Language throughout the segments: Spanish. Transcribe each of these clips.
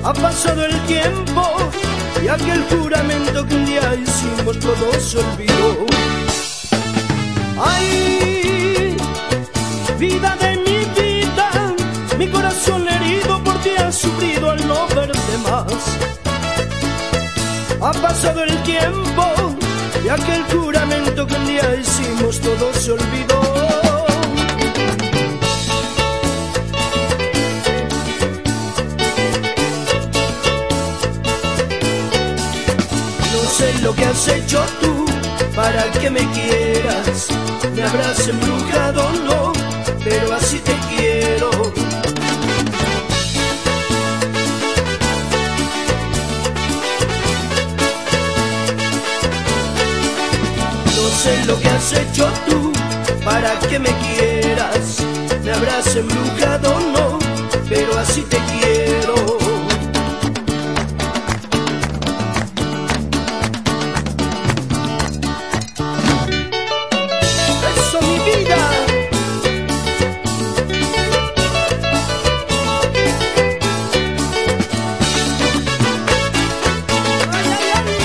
Ha pasado el tiempo y aquel juramento que un día hicimos todo se olvidó. Ay, vida de mi vida, mi corazón herido por ti ha sufrido al no verte más. Ha pasado el tiempo y aquel juramento que un día hicimos todo se olvidó. No sé lo que has hecho tú para que me quieras. Me habrás embrujado, no, pero así te quiero. No sé lo que has hecho tú para que me quieras. Me habrás embrujado, no, pero así te quiero. Eso, mi vida. Ay, ay, ay.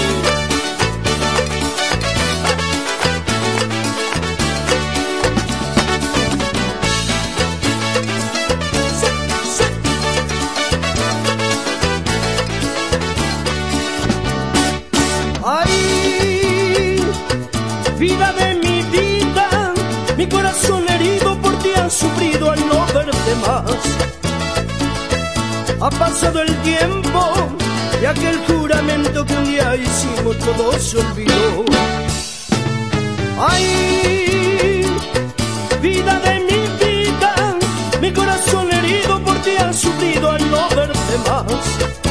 Ay, vida de mi vida, mi corazón herido por ti ha sufrido al no verte más. Ha pasado el tiempo y aquel juramento que un día hicimos todo se olvidó. Ay, vida de mi vida, mi corazón herido por ti ha sufrido al no verte más.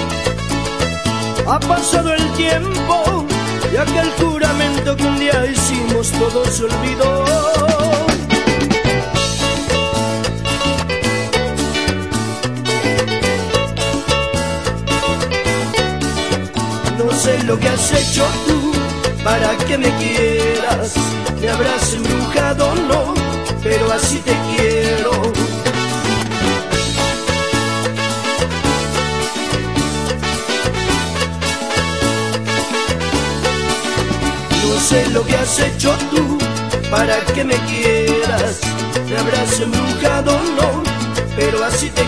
Ha pasado el tiempo y aquel juramento que un día hicimos todo se olvidó. No sé lo que has hecho tú para que me quieras. Me habrás embrujado, no, pero así te quiero. No sé lo que has hecho tú para que me quieras. Me habrás embrujado, no, pero así te